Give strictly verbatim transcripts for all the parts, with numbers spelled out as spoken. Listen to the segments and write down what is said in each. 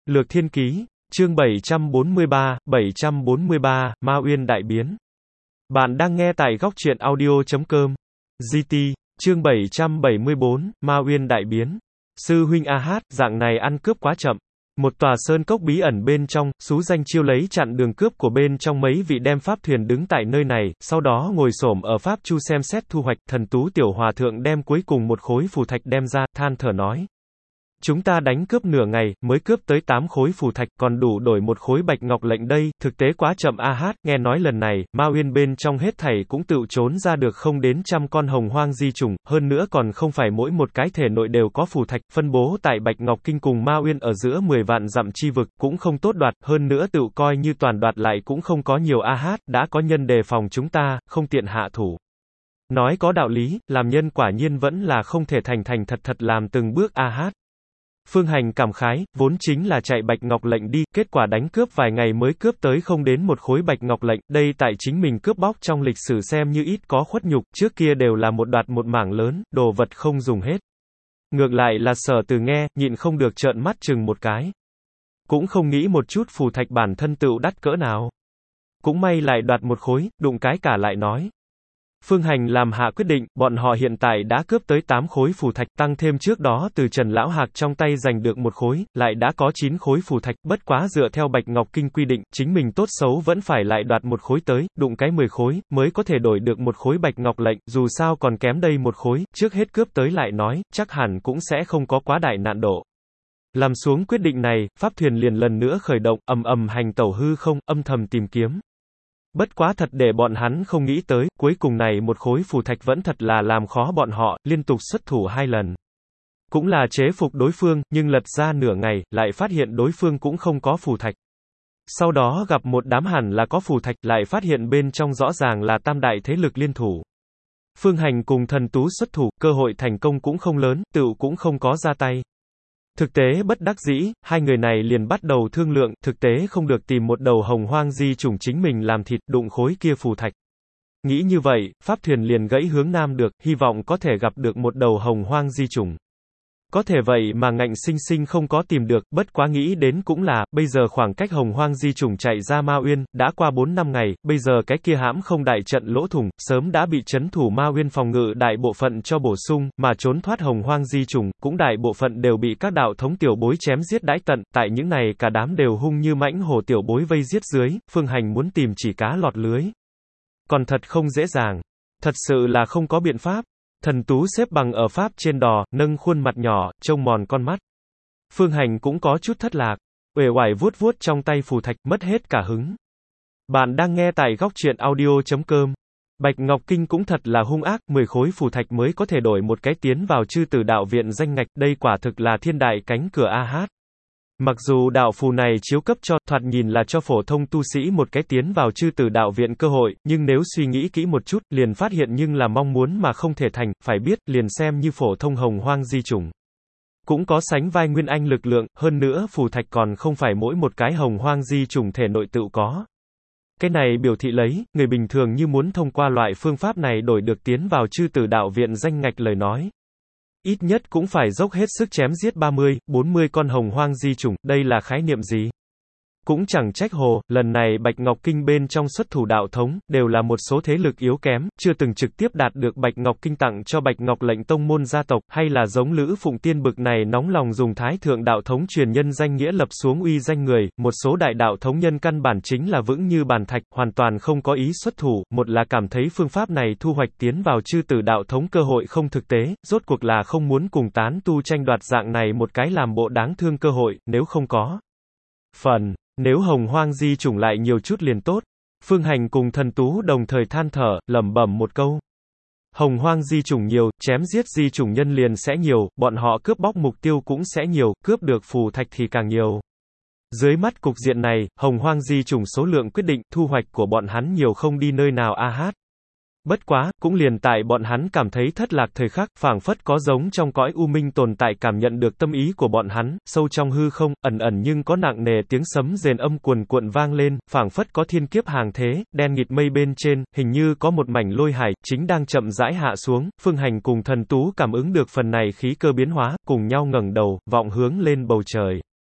Lược Thiên Ký, chương bảy trăm bốn mươi ba, bảy trăm bốn mươi ba, Ma Uyên Đại Biến. Bạn đang nghe tại góc truyện audio chấm com. giê tê, chương bảy trăm bảy mươi bốn, Ma Uyên Đại Biến. Sư huynh A Hát, dạng này ăn cướp quá chậm. Một tòa sơn cốc bí ẩn bên trong, xú danh chiêu lấy chặn đường cướp của bên trong mấy vị đem pháp thuyền đứng tại nơi này, sau đó ngồi xổm ở pháp chu xem xét thu hoạch. Thần Tú tiểu hòa thượng đem cuối cùng một khối phù thạch đem ra, than thở nói. Chúng ta đánh cướp nửa ngày, mới cướp tới tám khối phù thạch, còn đủ đổi một khối bạch ngọc lệnh đây, thực tế quá chậm. A Hát, nghe nói lần này, Ma Uyên bên trong hết thảy cũng tự trốn ra được không đến trăm con hồng hoang di trùng, hơn nữa còn không phải mỗi một cái thể nội đều có phù thạch, phân bố tại Bạch Ngọc Kinh cùng Ma Uyên ở giữa mười vạn dặm chi vực, cũng không tốt đoạt, hơn nữa tự coi như toàn đoạt lại cũng không có nhiều. A Hát, đã có nhân đề phòng chúng ta, không tiện hạ thủ. Nói có đạo lý, làm nhân quả nhiên vẫn là không thể thành thành thật thật làm từng bước. A Hát. Phương Hành cảm khái, vốn chính là chạy bạch ngọc lệnh đi, kết quả đánh cướp vài ngày mới cướp tới không đến một khối bạch ngọc lệnh, đây tại chính mình cướp bóc trong lịch sử xem như ít có khuất nhục, trước kia đều là một đoạt một mảng lớn, đồ vật không dùng hết. Ngược lại là Sở Từ nghe, nhịn không được trợn mắt chừng một cái. Cũng không nghĩ một chút phù thạch bản thân tựu đắt cỡ nào. Cũng may lại đoạt một khối, đụng cái cả lại nói. Phương Hành làm hạ quyết định, bọn họ hiện tại đã cướp tới tám khối phù thạch, tăng thêm trước đó từ Trần Lão Hạc trong tay giành được một khối, lại đã có chín khối phù thạch, bất quá dựa theo Bạch Ngọc Kinh quy định, chính mình tốt xấu vẫn phải lại đoạt một khối tới, đụng cái mười khối, mới có thể đổi được một khối Bạch Ngọc lệnh, dù sao còn kém đây một khối, trước hết cướp tới lại nói, chắc hẳn cũng sẽ không có quá đại nạn độ. Làm xuống quyết định này, pháp thuyền liền lần nữa khởi động, ầm ầm hành tẩu hư không, âm thầm tìm kiếm. Bất quá thật để bọn hắn không nghĩ tới, cuối cùng này một khối phù thạch vẫn thật là làm khó bọn họ, liên tục xuất thủ hai lần. Cũng là chế phục đối phương, nhưng lật ra nửa ngày, lại phát hiện đối phương cũng không có phù thạch. Sau đó gặp một đám hẳn là có phù thạch, lại phát hiện bên trong rõ ràng là tam đại thế lực liên thủ. Phương Hành cùng Thần Tú xuất thủ, cơ hội thành công cũng không lớn, tựu cũng không có ra tay. Thực tế bất đắc dĩ, hai người này liền bắt đầu thương lượng, thực tế không được tìm một đầu hồng hoang di chủng chính mình làm thịt, đụng khối kia phù thạch. Nghĩ như vậy, pháp thuyền liền gãy hướng nam được, hy vọng có thể gặp được một đầu hồng hoang di chủng. Có thể vậy mà ngạnh sinh sinh không có tìm được, bất quá nghĩ đến cũng là, bây giờ khoảng cách hồng hoang di chủng chạy ra Ma Uyên, đã qua bốn năm ngày, bây giờ cái kia hãm không đại trận lỗ thủng, sớm đã bị trấn thủ Ma Uyên phòng ngự đại bộ phận cho bổ sung, mà trốn thoát hồng hoang di chủng, cũng đại bộ phận đều bị các đạo thống tiểu bối chém giết đãi tận, tại những này cả đám đều hung như mãnh hổ tiểu bối vây giết dưới, Phương Hành muốn tìm chỉ cá lọt lưới. Còn thật không dễ dàng. Thật sự là không có biện pháp. Thần Tú xếp bằng ở pháp trên đò, nâng khuôn mặt nhỏ, trông mòn con mắt. Phương Hành cũng có chút thất lạc, uể oải vuốt vuốt trong tay phù thạch, mất hết cả hứng. Bạn đang nghe tại góc truyện audio chấm com. Bạch Ngọc Kinh cũng thật là hung ác, mười khối phù thạch mới có thể đổi một cái tiến vào chư tử đạo viện danh ngạch, đây quả thực là thiên đại cánh cửa. A Hát. Mặc dù đạo phù này chiếu cấp cho, thoạt nhìn là cho phổ thông tu sĩ một cái tiến vào chư tử đạo viện cơ hội, nhưng nếu suy nghĩ kỹ một chút, liền phát hiện nhưng là mong muốn mà không thể thành, phải biết, liền xem như phổ thông hồng hoang di chủng. Cũng có sánh vai nguyên anh lực lượng, hơn nữa phù thạch còn không phải mỗi một cái hồng hoang di chủng thể nội tự có. Cái này biểu thị lấy, người bình thường như muốn thông qua loại phương pháp này đổi được tiến vào chư tử đạo viện danh ngạch lời nói. Ít nhất cũng phải dốc hết sức chém giết ba mươi, bốn mươi con hồng hoang di chủng, đây là khái niệm gì? Cũng chẳng trách hồ, lần này Bạch Ngọc Kinh bên trong xuất thủ đạo thống, đều là một số thế lực yếu kém, chưa từng trực tiếp đạt được Bạch Ngọc Kinh tặng cho Bạch Ngọc lệnh tông môn gia tộc, hay là giống Lữ Phụng Tiên bực này nóng lòng dùng thái thượng đạo thống truyền nhân danh nghĩa lập xuống uy danh người, một số đại đạo thống nhân căn bản chính là vững như bàn thạch, hoàn toàn không có ý xuất thủ, một là cảm thấy phương pháp này thu hoạch tiến vào chư tử đạo thống cơ hội không thực tế, rốt cuộc là không muốn cùng tán tu tranh đoạt dạng này một cái làm bộ đáng thương cơ hội, nếu không có phần. Nếu hồng hoang di chủng lại nhiều chút liền tốt. Phương Hành cùng Thần Tú đồng thời than thở, lẩm bẩm một câu. Hồng hoang di chủng nhiều, chém giết di chủng nhân liền sẽ nhiều, bọn họ cướp bóc mục tiêu cũng sẽ nhiều, cướp được phù thạch thì càng nhiều. Dưới mắt cục diện này, hồng hoang di chủng số lượng quyết định, thu hoạch của bọn hắn nhiều không đi nơi nào. A Hát. Bất quá, cũng liền tại bọn hắn cảm thấy thất lạc thời khắc, phảng phất có giống trong cõi u minh tồn tại cảm nhận được tâm ý của bọn hắn, sâu trong hư không, ẩn ẩn nhưng có nặng nề tiếng sấm rền âm cuồn cuộn vang lên, phảng phất có thiên kiếp hàng thế, đen nghịt mây bên trên, hình như có một mảnh lôi hải, chính đang chậm rãi hạ xuống, Phương Hành cùng Thần Tú cảm ứng được phần này khí cơ biến hóa, cùng nhau ngẩng đầu, vọng hướng lên bầu trời.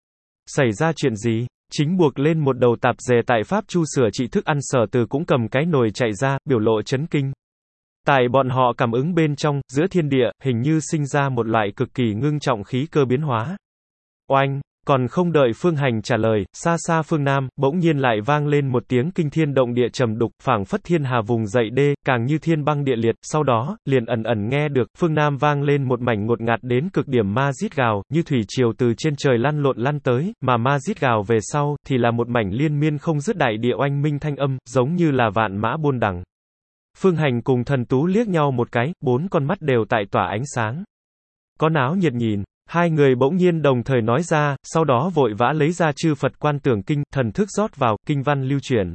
Xảy ra chuyện gì? Chính buộc lên một đầu tạp dề tại Pháp Chu sửa trị thức ăn Sở Từ cũng cầm cái nồi chạy ra, biểu lộ chấn kinh. Tại bọn họ cảm ứng bên trong, giữa thiên địa, hình như sinh ra một loại cực kỳ ngưng trọng khí cơ biến hóa. Oanh! Còn không đợi Phương Hành trả lời, xa xa phương Nam, bỗng nhiên lại vang lên một tiếng kinh thiên động địa trầm đục, phảng phất thiên hà vùng dậy đê, càng như thiên băng địa liệt, sau đó, liền ẩn ẩn nghe được, phương Nam vang lên một mảnh ngột ngạt đến cực điểm ma rít gào, như thủy triều từ trên trời lăn lộn lăn tới, mà ma rít gào về sau, thì là một mảnh liên miên không dứt đại địa oanh minh thanh âm, giống như là vạn mã buôn đằng. Phương Hành cùng Thần Tú liếc nhau một cái, bốn con mắt đều tại tỏa ánh sáng. Có náo nhiệt nhìn. Hai người bỗng nhiên đồng thời nói ra, sau đó vội vã lấy ra chư Phật Quan Tưởng Kinh, thần thức rót vào, kinh văn lưu truyền.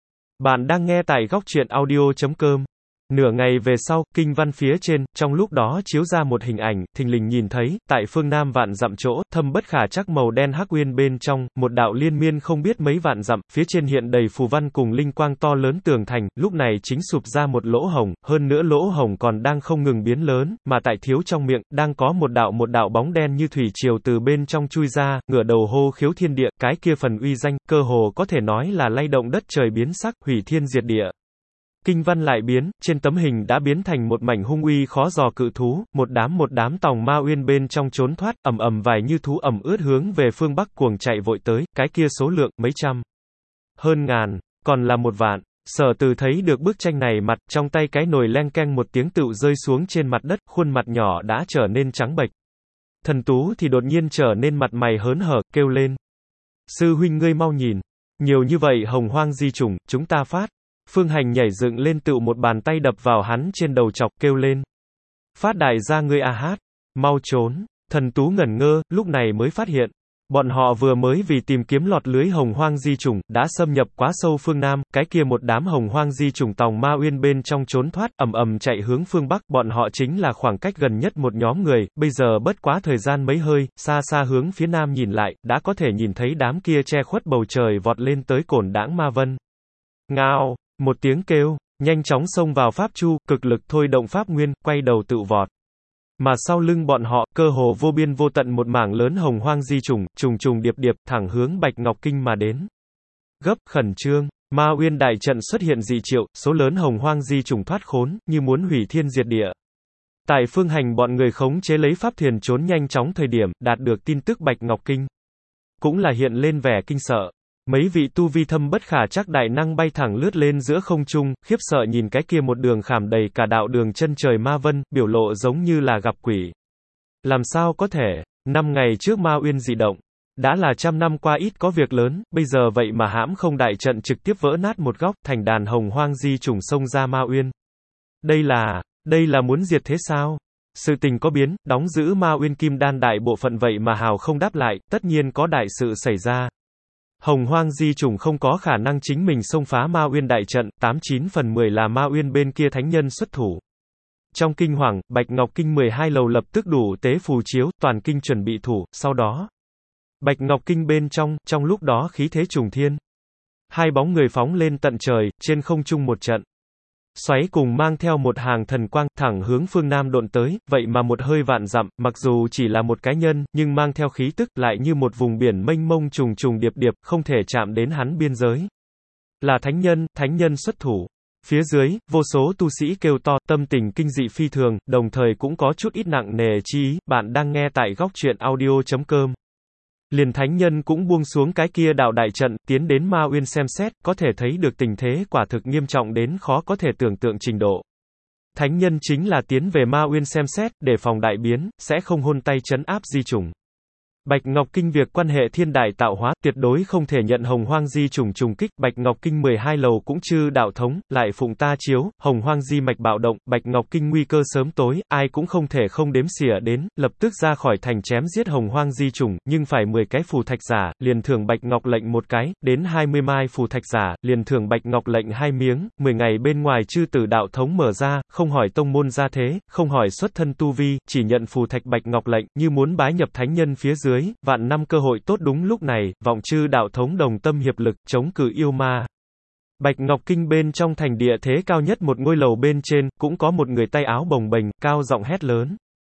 Bạn đang nghe tại góc truyện audio chấm com. Nửa ngày về sau, kinh văn phía trên, trong lúc đó chiếu ra một hình ảnh, thình lình nhìn thấy, tại phương Nam vạn dặm chỗ, thâm bất khả trắc màu đen hắc uyên bên trong, một đạo liên miên không biết mấy vạn dặm, phía trên hiện đầy phù văn cùng linh quang to lớn tường thành, lúc này chính sụp ra một lỗ hổng, hơn nữa lỗ hổng còn đang không ngừng biến lớn, mà tại thiếu trong miệng, đang có một đạo một đạo bóng đen như thủy triều từ bên trong chui ra, ngửa đầu hô khiếu thiên địa, cái kia phần uy danh, cơ hồ có thể nói là lay động đất trời biến sắc, hủy thiên diệt địa. Kinh văn lại biến, trên tấm hình đã biến thành một mảnh hung uy khó dò cự thú, một đám một đám tòng ma uyên bên trong trốn thoát, ầm ầm vài như thú ẩm ướt hướng về phương Bắc cuồng chạy vội tới, cái kia số lượng, mấy trăm, hơn ngàn, còn là một vạn. Sở Từ thấy được bức tranh này mặt, trong tay cái nồi leng keng một tiếng tựu rơi xuống trên mặt đất, khuôn mặt nhỏ đã trở nên trắng bệch. Thần Tú thì đột nhiên trở nên mặt mày hớn hở, kêu lên. Sư huynh ngươi mau nhìn, nhiều như vậy hồng hoang di chủng, chúng ta phát. Phương Hành nhảy dựng lên tựu một bàn tay đập vào hắn trên đầu chọc, kêu lên. Phát đại gia ngươi a hát, mau trốn. Thần Tú ngẩn ngơ, lúc này mới phát hiện. Bọn họ vừa mới vì tìm kiếm lọt lưới hồng hoang di chủng, đã xâm nhập quá sâu phương Nam, cái kia một đám hồng hoang di chủng tòng ma uyên bên trong trốn thoát, ầm ầm chạy hướng phương Bắc, bọn họ chính là khoảng cách gần nhất một nhóm người, bây giờ bất quá thời gian mấy hơi, xa xa hướng phía Nam nhìn lại, đã có thể nhìn thấy đám kia che khuất bầu trời vọt lên tới cổn đãng ma vân. Ngao! Một tiếng kêu, nhanh chóng xông vào Pháp Chu, cực lực thôi động Pháp Nguyên, quay đầu tự vọt. Mà sau lưng bọn họ, cơ hồ vô biên vô tận một mảng lớn hồng hoang di chủng, trùng trùng điệp điệp, thẳng hướng Bạch Ngọc Kinh mà đến. Gấp, khẩn trương, Ma Uyên đại trận xuất hiện dị triệu, số lớn hồng hoang di chủng thoát khốn, như muốn hủy thiên diệt địa. Tại Phương Hành bọn người khống chế lấy pháp thuyền trốn nhanh chóng thời điểm, đạt được tin tức Bạch Ngọc Kinh. Cũng là hiện lên vẻ kinh sợ. Mấy vị tu vi thâm bất khả trắc đại năng bay thẳng lướt lên giữa không trung, khiếp sợ nhìn cái kia một đường khảm đầy cả đạo đường chân trời ma vân, biểu lộ giống như là gặp quỷ. Làm sao có thể, năm ngày trước Ma Uyên dị động, đã là trăm năm qua ít có việc lớn, bây giờ vậy mà hãm không đại trận trực tiếp vỡ nát một góc, thành đàn hồng hoang di chủng xông ra Ma Uyên. Đây là, đây là muốn diệt thế sao? Sự tình có biến, đóng giữ Ma Uyên Kim Đan đại bộ phận vậy mà hào không đáp lại, tất nhiên có đại sự xảy ra. Hồng hoang di chủng không có khả năng chính mình xông phá Ma Uyên đại trận, tám chín phần mười là Ma Uyên bên kia thánh nhân xuất thủ. Trong kinh hoàng, Bạch Ngọc Kinh mười hai lầu lập tức đủ tế phù chiếu, toàn kinh chuẩn bị thủ, sau đó. Bạch Ngọc Kinh bên trong, trong lúc đó khí thế trùng thiên. Hai bóng người phóng lên tận trời, trên không trung một trận. Xoáy cùng mang theo một hàng thần quang, thẳng hướng phương Nam độn tới, vậy mà một hơi vạn dặm, mặc dù chỉ là một cá nhân, nhưng mang theo khí tức, lại như một vùng biển mênh mông trùng trùng điệp điệp, không thể chạm đến hắn biên giới. Là thánh nhân, thánh nhân xuất thủ. Phía dưới, vô số tu sĩ kêu to, tâm tình kinh dị phi thường, đồng thời cũng có chút ít nặng nề chi ý, bạn đang nghe tại góc truyện audio chấm com. Liền thánh nhân cũng buông xuống cái kia đạo đại trận, tiến đến Ma Uyên xem xét, có thể thấy được tình thế quả thực nghiêm trọng đến khó có thể tưởng tượng trình độ. Thánh nhân chính là tiến về Ma Uyên xem xét, để phòng đại biến, sẽ không hôn tay trấn áp di chủng. Bạch Ngọc Kinh việc quan hệ thiên đại tạo hóa, tuyệt đối không thể nhận hồng hoang di chủng trùng kích, Bạch Ngọc Kinh mười hai lầu cũng chư đạo thống, lại phụng ta chiếu, hồng hoang di mạch bạo động, Bạch Ngọc Kinh nguy cơ sớm tối, ai cũng không thể không đếm xỉa đến, lập tức ra khỏi thành chém giết hồng hoang di chủng, nhưng phải mười cái phù thạch giả, liền thưởng Bạch Ngọc lệnh một cái, đến hai mươi mai phù thạch giả, liền thưởng Bạch Ngọc lệnh hai miếng, mười ngày bên ngoài chư tử đạo thống mở ra, không hỏi tông môn gia thế, không hỏi xuất thân tu vi, chỉ nhận phù thạch Bạch Ngọc lệnh, như muốn bái nhập thánh nhân phía dưới. Vạn năm cơ hội tốt đúng lúc này, vọng chư đạo thống đồng tâm hiệp lực, chống cự yêu ma. Bạch Ngọc Kinh bên trong thành địa thế cao nhất một ngôi lầu bên trên, cũng có một người tay áo bồng bềnh, cao giọng hét lớn.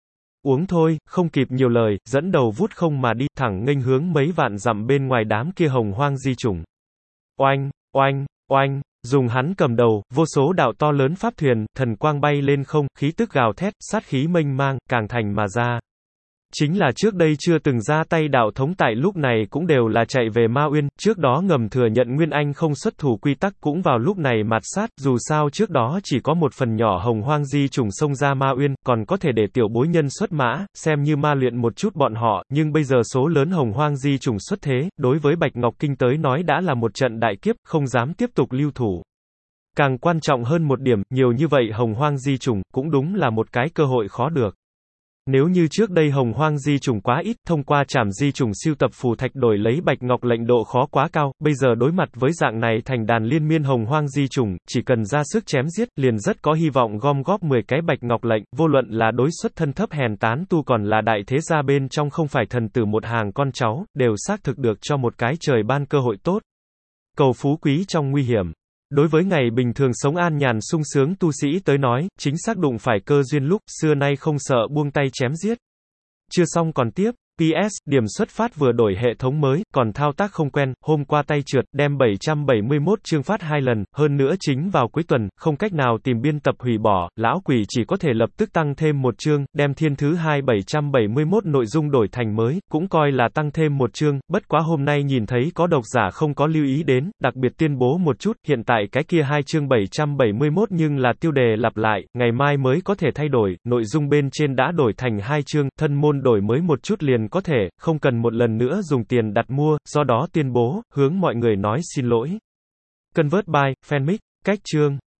Uống thôi, không kịp nhiều lời, dẫn đầu vút không mà đi, thẳng nghênh hướng mấy vạn dặm bên ngoài đám kia hồng hoang di chủng. Oanh, oanh, oanh, dùng hắn cầm đầu, vô số đạo to lớn pháp thuyền, thần quang bay lên không, khí tức gào thét, sát khí mênh mang, càng thành mà ra. Chính là trước đây chưa từng ra tay đạo thống tại lúc này cũng đều là chạy về Ma Uyên, trước đó ngầm thừa nhận Nguyên Anh không xuất thủ quy tắc cũng vào lúc này mạt sát, dù sao trước đó chỉ có một phần nhỏ hồng hoang di trùng xông ra Ma Uyên, còn có thể để tiểu bối nhân xuất mã, xem như ma luyện một chút bọn họ, nhưng bây giờ số lớn hồng hoang di trùng xuất thế, đối với Bạch Ngọc Kinh tới nói đã là một trận đại kiếp, không dám tiếp tục lưu thủ. Càng quan trọng hơn một điểm, nhiều như vậy hồng hoang di trùng, cũng đúng là một cái cơ hội khó được. Nếu như trước đây hồng hoang di trùng quá ít, thông qua trảm di trùng siêu tập phù thạch đổi lấy Bạch Ngọc lệnh độ khó quá cao, bây giờ đối mặt với dạng này thành đàn liên miên hồng hoang di trùng, chỉ cần ra sức chém giết, liền rất có hy vọng gom góp mười cái Bạch Ngọc lệnh, vô luận là đối xuất thân thấp hèn tán tu còn là đại thế gia bên trong không phải thần tử một hàng con cháu, đều xác thực được cho một cái trời ban cơ hội tốt. Cầu phú quý trong nguy hiểm. Đối với ngày bình thường sống an nhàn sung sướng tu sĩ tới nói, chính xác đụng phải cơ duyên lúc, xưa nay không sợ buông tay chém giết. Chưa xong còn tiếp. pê ét, điểm xuất phát vừa đổi hệ thống mới, còn thao tác không quen, hôm qua tay trượt, đem bảy trăm bảy mươi mốt chương phát hai lần, hơn nữa chính vào cuối tuần, không cách nào tìm biên tập hủy bỏ, lão quỷ chỉ có thể lập tức tăng thêm một chương, đem thiên thứ hai bảy trăm bảy mươi mốt nội dung đổi thành mới, cũng coi là tăng thêm một chương, bất quá hôm nay nhìn thấy có độc giả không có lưu ý đến, đặc biệt tuyên bố một chút, hiện tại cái kia hai chương bảy trăm bảy mươi mốt nhưng là tiêu đề lặp lại, ngày mai mới có thể thay đổi, nội dung bên trên đã đổi thành hai chương, thân môn đổi mới một chút liền có thể, không cần một lần nữa dùng tiền đặt mua, do đó tuyên bố, hướng mọi người nói xin lỗi. Convert by, fanmic, cách chương.